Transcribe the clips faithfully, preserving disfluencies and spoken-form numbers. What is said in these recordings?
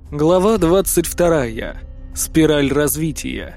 Глава двадцать вторая. Спираль развития.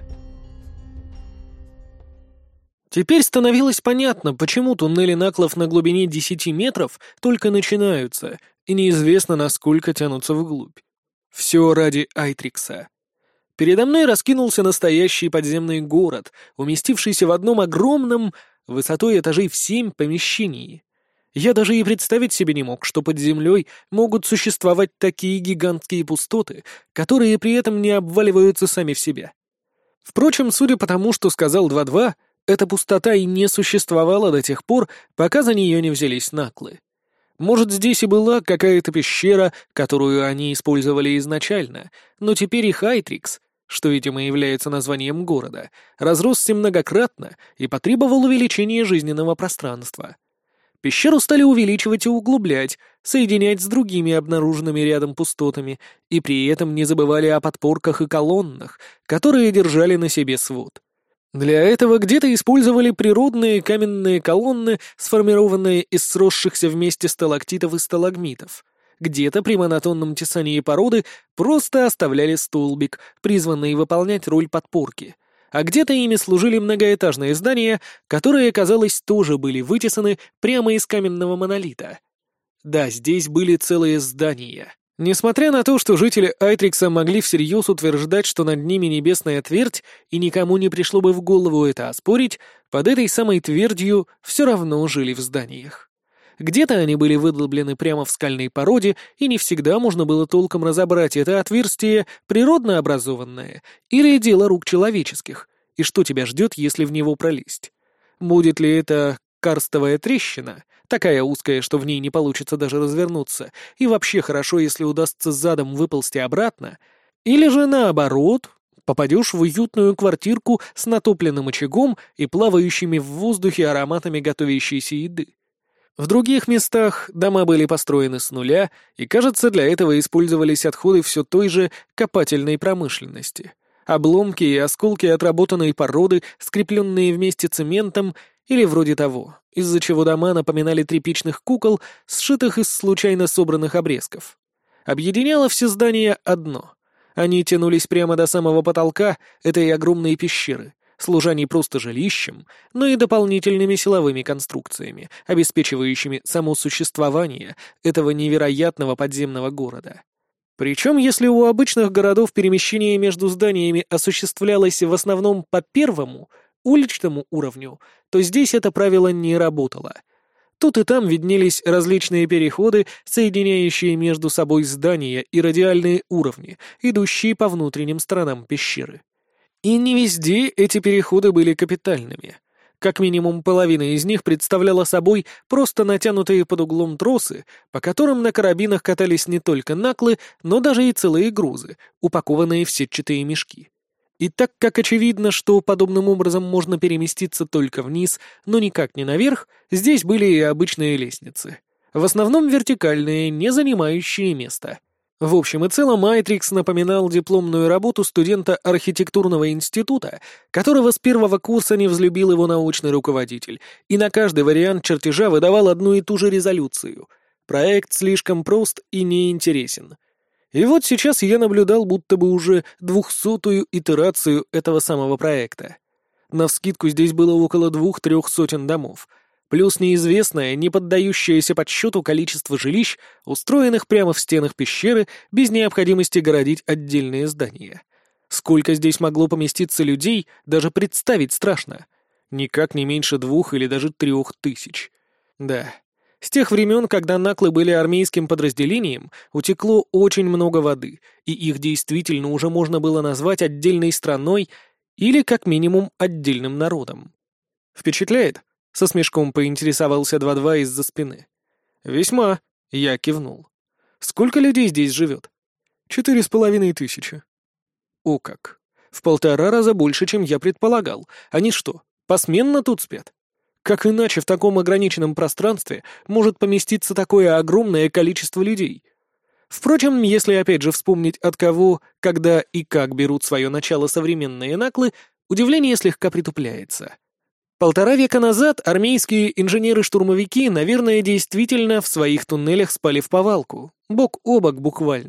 Теперь становилось понятно, почему туннели Наклов на глубине десяти метров только начинаются, и неизвестно, насколько тянутся вглубь. Все ради Айтрикса. Передо мной раскинулся настоящий подземный город, уместившийся в одном огромном, высотой этажей в семь, помещении. Я даже и представить себе не мог, что под землей могут существовать такие гигантские пустоты, которые при этом не обваливаются сами в себя. Впрочем, судя по тому, что сказал два-два, эта пустота и не существовала до тех пор, пока за нее не взялись Наклы. Может, здесь и была какая-то пещера, которую они использовали изначально, но теперь их Айтрикс, что, видимо, является названием города, разросся многократно и потребовал увеличения жизненного пространства. Пещеру стали увеличивать и углублять, соединять с другими обнаруженными рядом пустотами, и при этом не забывали о подпорках и колоннах, которые держали на себе свод. Для этого где-то использовали природные каменные колонны, сформированные из сросшихся вместе сталактитов и сталагмитов. Где-то при монотонном тесании породы просто оставляли столбик, призванный выполнять роль подпорки. А где-то ими служили многоэтажные здания, которые, казалось, тоже были вытесаны прямо из каменного монолита. Да, здесь были целые здания. Несмотря на то, что жители Айтрикса могли всерьез утверждать, что над ними небесная твердь, и никому не пришло бы в голову это оспорить, под этой самой твердью все равно жили в зданиях. Где-то они были выдолблены прямо в скальной породе, и не всегда можно было толком разобрать, это отверстие природно образованное или дело рук человеческих, и что тебя ждет, если в него пролезть. Будет ли это карстовая трещина, такая узкая, что в ней не получится даже развернуться, и вообще хорошо, если удастся задом выползти обратно, или же наоборот, попадешь в уютную квартирку с натопленным очагом и плавающими в воздухе ароматами готовящейся еды. В других местах дома были построены с нуля, и, кажется, для этого использовались отходы все той же копательной промышленности. Обломки и осколки отработанной породы, скрепленные вместе цементом, или вроде того, из-за чего дома напоминали тряпичных кукол, сшитых из случайно собранных обрезков. Объединяло все здания одно. Они тянулись прямо до самого потолка этой огромной пещеры, служа не просто жилищем, но и дополнительными силовыми конструкциями, обеспечивающими само существование этого невероятного подземного города. Причем, если у обычных городов перемещение между зданиями осуществлялось в основном по первому, уличному уровню, то здесь это правило не работало. Тут и там виднелись различные переходы, соединяющие между собой здания и радиальные уровни, идущие по внутренним сторонам пещеры. И не везде эти переходы были капитальными. Как минимум половина из них представляла собой просто натянутые под углом тросы, по которым на карабинах катались не только наклы, но даже и целые грузы, упакованные в сетчатые мешки. И так как очевидно, что подобным образом можно переместиться только вниз, но никак не наверх, здесь были и обычные лестницы. В основном вертикальные, не занимающие места. В общем и целом, Айтрикс напоминал дипломную работу студента архитектурного института, которого с первого курса не взлюбил его научный руководитель, и на каждый вариант чертежа выдавал одну и ту же резолюцию. Проект слишком прост и неинтересен. И вот сейчас я наблюдал будто бы уже двухсотую итерацию этого самого проекта. Навскидку здесь было около двух-трех сотен домов, плюс неизвестное, не поддающееся подсчету количество жилищ, устроенных прямо в стенах пещеры, без необходимости городить отдельные здания. Сколько здесь могло поместиться людей, даже представить страшно. Никак не меньше двух или даже трех тысяч. Да, с тех времен, когда наклы были армейским подразделением, утекло очень много воды, и их действительно уже можно было назвать отдельной страной или, как минимум, отдельным народом. Впечатляет? Со смешком поинтересовался два-два из-за спины. «Весьма», — я кивнул. «Сколько людей здесь живет?» «Четыре с половиной тысячи». «О как! В полтора раза больше, чем я предполагал. Они что, посменно тут спят? Как иначе в таком ограниченном пространстве может поместиться такое огромное количество людей?» Впрочем, если опять же вспомнить, от кого, когда и как берут свое начало современные наклы, удивление слегка притупляется. Полтора века назад армейские инженеры-штурмовики, наверное, действительно в своих туннелях спали вповалку, бок о бок буквально,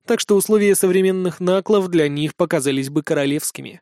так что условия современных наклов для них показались бы королевскими.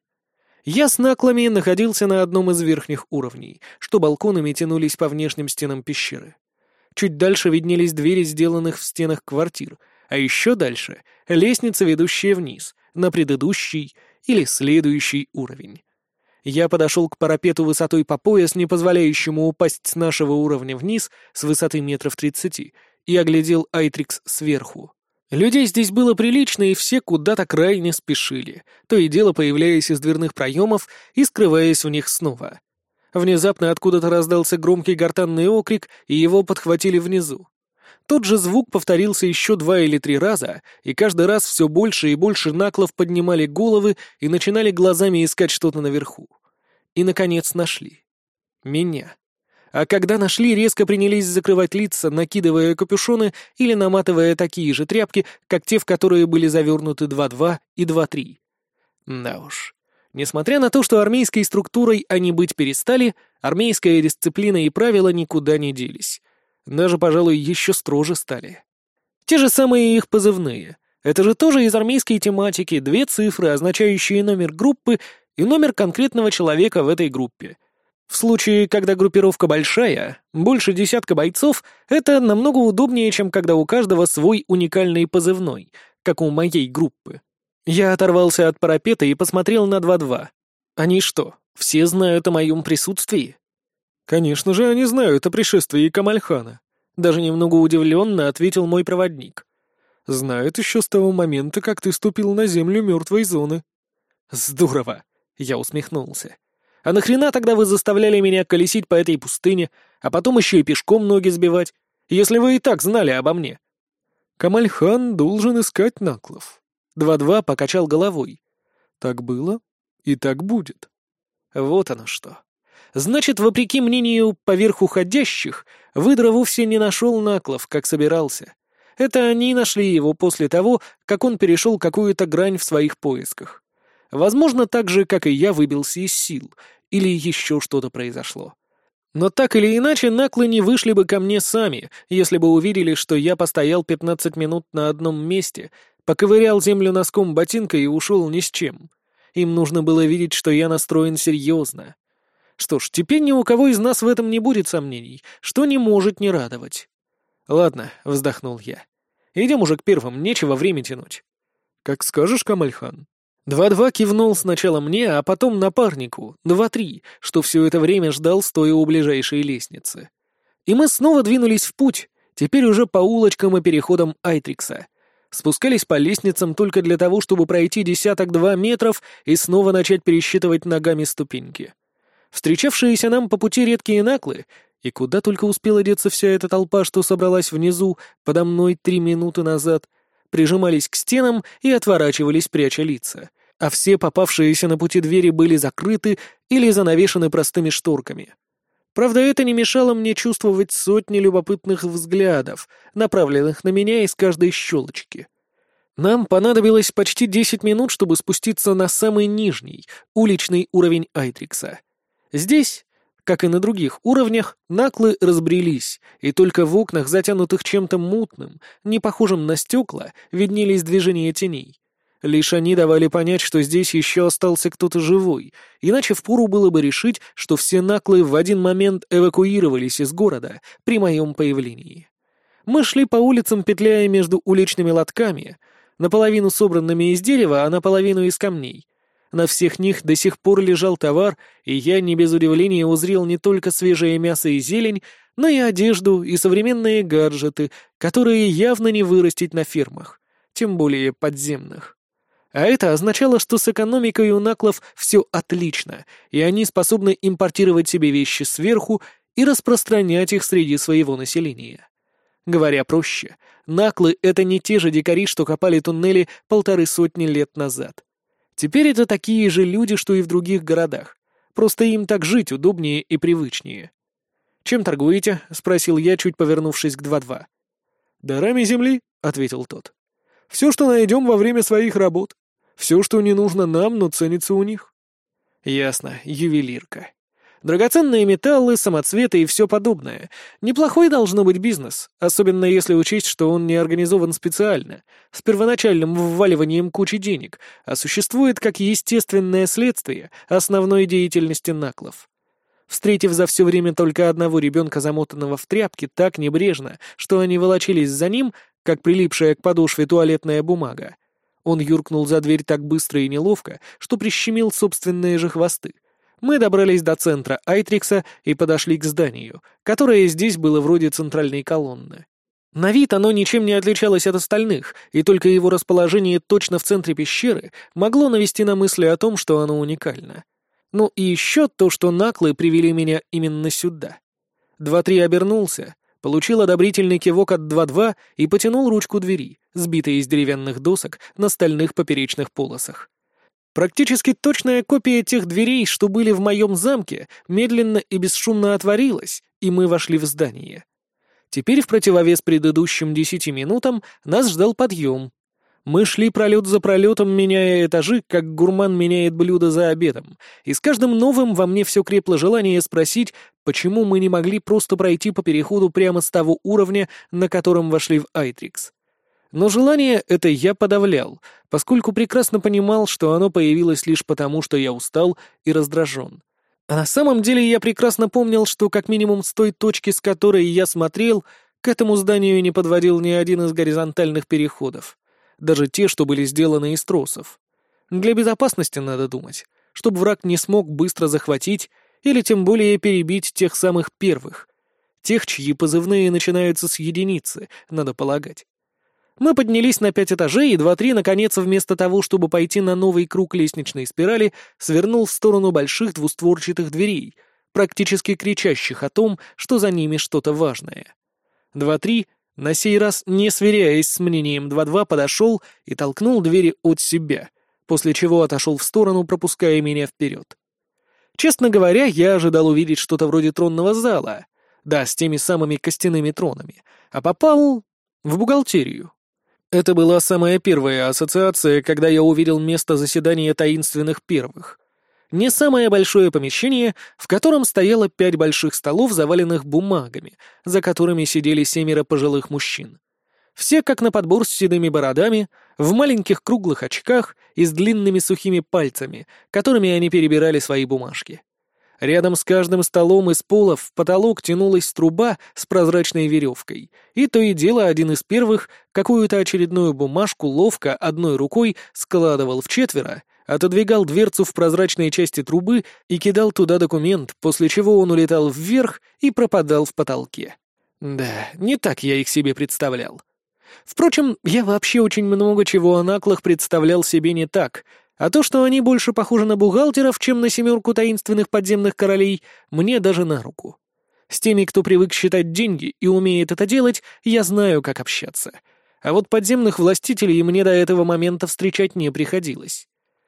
Я с наклами находился на одном из верхних уровней, что балконами тянулись по внешним стенам пещеры. Чуть дальше виднелись двери, сделанных в стенах квартир, а еще дальше — лестница, ведущая вниз, на предыдущий или следующий уровень. Я подошел к парапету высотой по пояс, не позволяющему упасть с нашего уровня вниз с высоты метров тридцати, и оглядел Айтрикс сверху. Людей здесь было прилично, и все куда-то крайне спешили, то и дело появляясь из дверных проемов и скрываясь в них снова. Внезапно откуда-то раздался громкий гортанный окрик, и его подхватили внизу. Тот же звук повторился еще два или три раза, и каждый раз все больше и больше наклов поднимали головы и начинали глазами искать что-то наверху. И, наконец, нашли. Меня. А когда нашли, резко принялись закрывать лица, накидывая капюшоны или наматывая такие же тряпки, как те, в которые были завернуты два-два и два-три. Да уж. Несмотря на то, что армейской структурой они быть перестали, армейская дисциплина и правила никуда не делись. Даже, пожалуй, еще строже стали. Те же самые их позывные. Это же тоже из армейской тематики, две цифры, означающие номер группы и номер конкретного человека в этой группе. В случае, когда группировка большая, больше десятка бойцов, это намного удобнее, чем когда у каждого свой уникальный позывной, как у моей группы. Я оторвался от парапета и посмотрел на два-два. Они что, все знают о моем присутствии? Конечно же, они знают о пришествии Камальхана. Даже немного удивленно ответил мой проводник. Знают еще с того момента, как ты ступил на землю мертвой зоны. Здорово, я усмехнулся. А нахрена тогда вы заставляли меня колесить по этой пустыне, а потом еще и пешком ноги сбивать, если вы и так знали обо мне? Камальхан должен искать наклов. Два-два покачал головой. Так было и так будет. Вот оно что. Значит, вопреки мнению поверху ходящих, выдра вовсе не нашел наклов, как собирался. Это они нашли его после того, как он перешел какую-то грань в своих поисках. Возможно, так же, как и я, выбился из сил, или еще что-то произошло. Но так или иначе, наклы не вышли бы ко мне сами, если бы увидели, что я постоял пятнадцать минут на одном месте, поковырял землю носком ботинка и ушел ни с чем. Им нужно было видеть, что я настроен серьезно. Что ж, теперь ни у кого из нас в этом не будет сомнений, что не может не радовать. «Ладно», — вздохнул я. «Идем уже к первым, нечего время тянуть». «Как скажешь, Камальхан». Два-два кивнул сначала мне, а потом напарнику, два-три, что все это время ждал, стоя у ближайшей лестницы. И мы снова двинулись в путь, теперь уже по улочкам и переходам Айтрикса. Спускались по лестницам только для того, чтобы пройти десяток-два метров и снова начать пересчитывать ногами ступеньки. Встречавшиеся нам по пути редкие наклы, и куда только успела деться вся эта толпа, что собралась внизу подо мной три минуты назад, прижимались к стенам и отворачивались, пряча лица, а все попавшиеся на пути двери были закрыты или занавешены простыми шторками. Правда, это не мешало мне чувствовать сотни любопытных взглядов, направленных на меня из каждой щелочки. Нам понадобилось почти десять минут, чтобы спуститься на самый нижний, уличный уровень Айтрикса. Здесь, как и на других уровнях, наклы разбрелись, и только в окнах, затянутых чем-то мутным, не похожим на стекла, виднелись движения теней. Лишь они давали понять, что здесь еще остался кто-то живой, иначе впору было бы решить, что все наклы в один момент эвакуировались из города при моем появлении. Мы шли по улицам, петляя между уличными лотками, наполовину собранными из дерева, а наполовину из камней. На всех них до сих пор лежал товар, и я не без удивления узрел не только свежее мясо и зелень, но и одежду и современные гаджеты, которые явно не вырастить на фермах, тем более подземных. А это означало, что с экономикой у наклов все отлично, и они способны импортировать себе вещи сверху и распространять их среди своего населения. Говоря проще, наклы — это не те же дикари, что копали туннели полторы сотни лет назад. Теперь это такие же люди, что и в других городах. Просто им так жить удобнее и привычнее. «Чем торгуете?» — спросил я, чуть повернувшись к два-два. «Дарами земли», — ответил тот. «Все, что найдем во время своих работ. Все, что не нужно нам, но ценится у них». «Ясно, ювелирка. Драгоценные металлы, самоцветы и все подобное. Неплохой должно быть бизнес, особенно если учесть, что он не организован специально, с первоначальным вваливанием кучи денег, а существует как естественное следствие основной деятельности наклов. Встретив за все время только одного ребенка, замотанного в тряпки, так небрежно, что они волочились за ним, как прилипшая к подошве туалетная бумага, он юркнул за дверь так быстро и неловко, что прищемил собственные же хвосты. Мы добрались до центра Айтрикса и подошли к зданию, которое здесь было вроде центральной колонны. На вид оно ничем не отличалось от остальных, и только его расположение точно в центре пещеры могло навести на мысли о том, что оно уникально. Ну и еще то, что наклы привели меня именно сюда. Два-три обернулся, получил одобрительный кивок от два-два и потянул ручку двери, сбитой из деревянных досок на стальных поперечных полосах. Практически точная копия тех дверей, что были в моем замке, медленно и бесшумно отворилась, и мы вошли в здание. Теперь, в противовес предыдущим десяти минутам, нас ждал подъем. Мы шли пролет за пролетом, меняя этажи, как гурман меняет блюдо за обедом, и с каждым новым во мне все крепло желание спросить, почему мы не могли просто пройти по переходу прямо с того уровня, на котором вошли в Айтрикс. Но желание это я подавлял, поскольку прекрасно понимал, что оно появилось лишь потому, что я устал и раздражен. А на самом деле я прекрасно помнил, что как минимум с той точки, с которой я смотрел, к этому зданию не подводил ни один из горизонтальных переходов. Даже те, что были сделаны из тросов. Для безопасности надо думать, чтобы враг не смог быстро захватить или тем более перебить тех самых первых. Тех, чьи позывные начинаются с единицы, надо полагать. Мы поднялись на пять этажей, и два-три, наконец, вместо того, чтобы пойти на новый круг лестничной спирали, свернул в сторону больших двустворчатых дверей, практически кричащих о том, что за ними что-то важное. Два-три, на сей раз не сверяясь с мнением два-два, подошел и толкнул двери от себя, после чего отошел в сторону, пропуская меня вперед. Честно говоря, я ожидал увидеть что-то вроде тронного зала, да, с теми самыми костяными тронами, а попал в бухгалтерию. Это была самая первая ассоциация, когда я увидел место заседания таинственных первых. Не самое большое помещение, в котором стояло пять больших столов, заваленных бумагами, за которыми сидели семеро пожилых мужчин. Все как на подбор с седыми бородами, в маленьких круглых очках и с длинными сухими пальцами, которыми они перебирали свои бумажки. Рядом с каждым столом из пола в потолок тянулась труба с прозрачной веревкой, и то и дело один из первых какую-то очередную бумажку ловко одной рукой складывал в четверо, отодвигал дверцу в прозрачной части трубы и кидал туда документ, после чего он улетал вверх и пропадал в потолке. Да, не так я их себе представлял. Впрочем, я вообще очень много чего о наклах представлял себе не так, а то, что они больше похожи на бухгалтеров, чем на семерку таинственных подземных королей, мне даже на руку. С теми, кто привык считать деньги и умеет это делать, я знаю, как общаться. А вот подземных властителей мне до этого момента встречать не приходилось.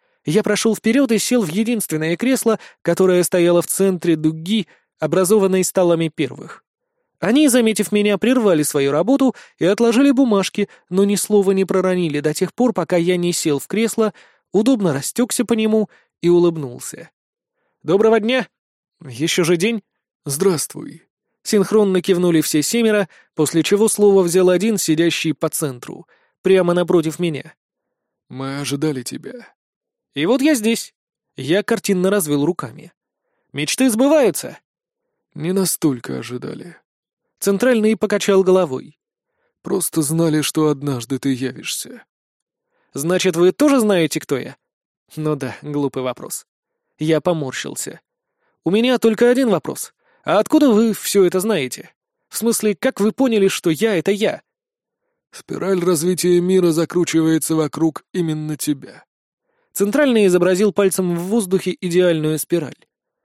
Я прошел вперед и сел в единственное кресло, которое стояло в центре дуги, образованной столами первых. Они, заметив меня, прервали свою работу и отложили бумажки, но ни слова не проронили до тех пор, пока я не сел в кресло, удобно растекся по нему и улыбнулся. «Доброго дня! Еще же день!» «Здравствуй!» Синхронно кивнули все семеро, после чего слово взял один, сидящий по центру, прямо напротив меня. «Мы ожидали тебя». «И вот я здесь». Я картинно развел руками. «Мечты сбываются?» «Не настолько ожидали». Центральный покачал головой. «Просто знали, что однажды ты явишься». «Значит, вы тоже знаете, кто я?» «Ну да, глупый вопрос». Я поморщился. «У меня только один вопрос. А откуда вы все это знаете? В смысле, как вы поняли, что я — это я?» «Спираль развития мира закручивается вокруг именно тебя». Центральный изобразил пальцем в воздухе идеальную спираль.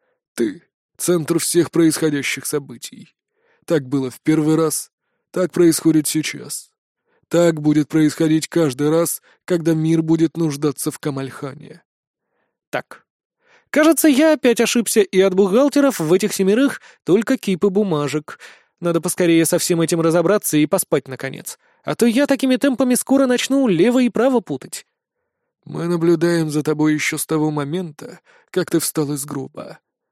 «Ты — центр всех происходящих событий. Так было в первый раз, так происходит сейчас. Так будет происходить каждый раз, когда мир будет нуждаться в Камальхане». «Так. Кажется, я опять ошибся, и от бухгалтеров в этих семерых только кипы бумажек. Надо поскорее со всем этим разобраться и поспать, наконец. А то я такими темпами скоро начну лево и право путать». «Мы наблюдаем за тобой еще с того момента, как ты встал из гроба»,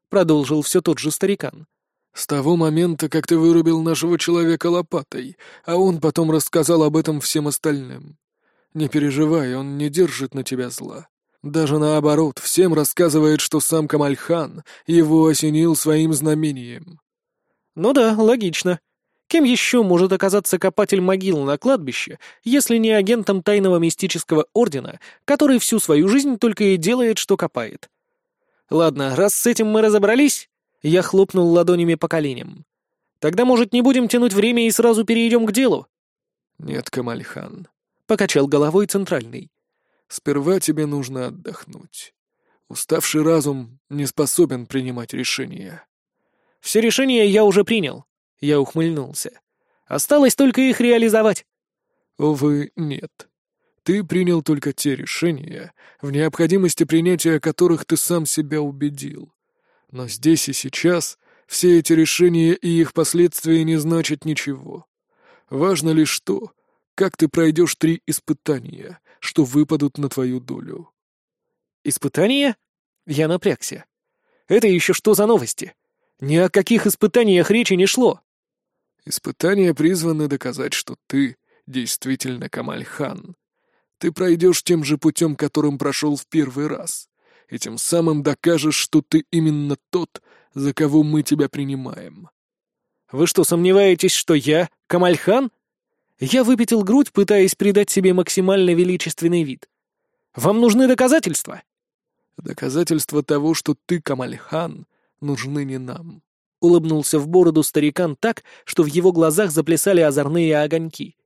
— продолжил все тот же старикан. «С того момента, как ты вырубил нашего человека лопатой, а он потом рассказал об этом всем остальным. Не переживай, он не держит на тебя зла. Даже наоборот, всем рассказывает, что сам Камаль-хан его осенил своим знамением». «Ну да, логично. Кем еще может оказаться копатель могил на кладбище, если не агентом тайного мистического ордена, который всю свою жизнь только и делает, что копает? Ладно, раз с этим мы разобрались, я хлопнул ладонями по коленям. Тогда, может, не будем тянуть время и сразу перейдем к делу?» «Нет, Камаль-хан», — покачал головой центральный. «Сперва тебе нужно отдохнуть. Уставший разум не способен принимать решения». «Все решения я уже принял», — я ухмыльнулся. «Осталось только их реализовать». «Увы, нет. Ты принял только те решения, в необходимости принятия которых ты сам себя убедил. Но здесь и сейчас все эти решения и их последствия не значат ничего. Важно лишь то, как ты пройдешь три испытания, что выпадут на твою долю». «Испытания?» Я напрягся. «Это еще что за новости? Ни о каких испытаниях речи не шло». «Испытания призваны доказать, что ты действительно Камаль-хан. Ты пройдешь тем же путем, которым прошел в первый раз, и тем самым докажешь, что ты именно тот, за кого мы тебя принимаем». «Вы что, сомневаетесь, что я Камаль-хан?» Я выпятил грудь, пытаясь придать себе максимально величественный вид. «Вам нужны доказательства?» «Доказательства того, что ты Камаль-хан, нужны не нам», — улыбнулся в бороду старикан так, что в его глазах заплясали озорные огоньки.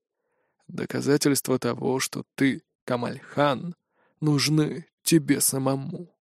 «Доказательства того, что ты Камаль-хан, нужны тебе самому».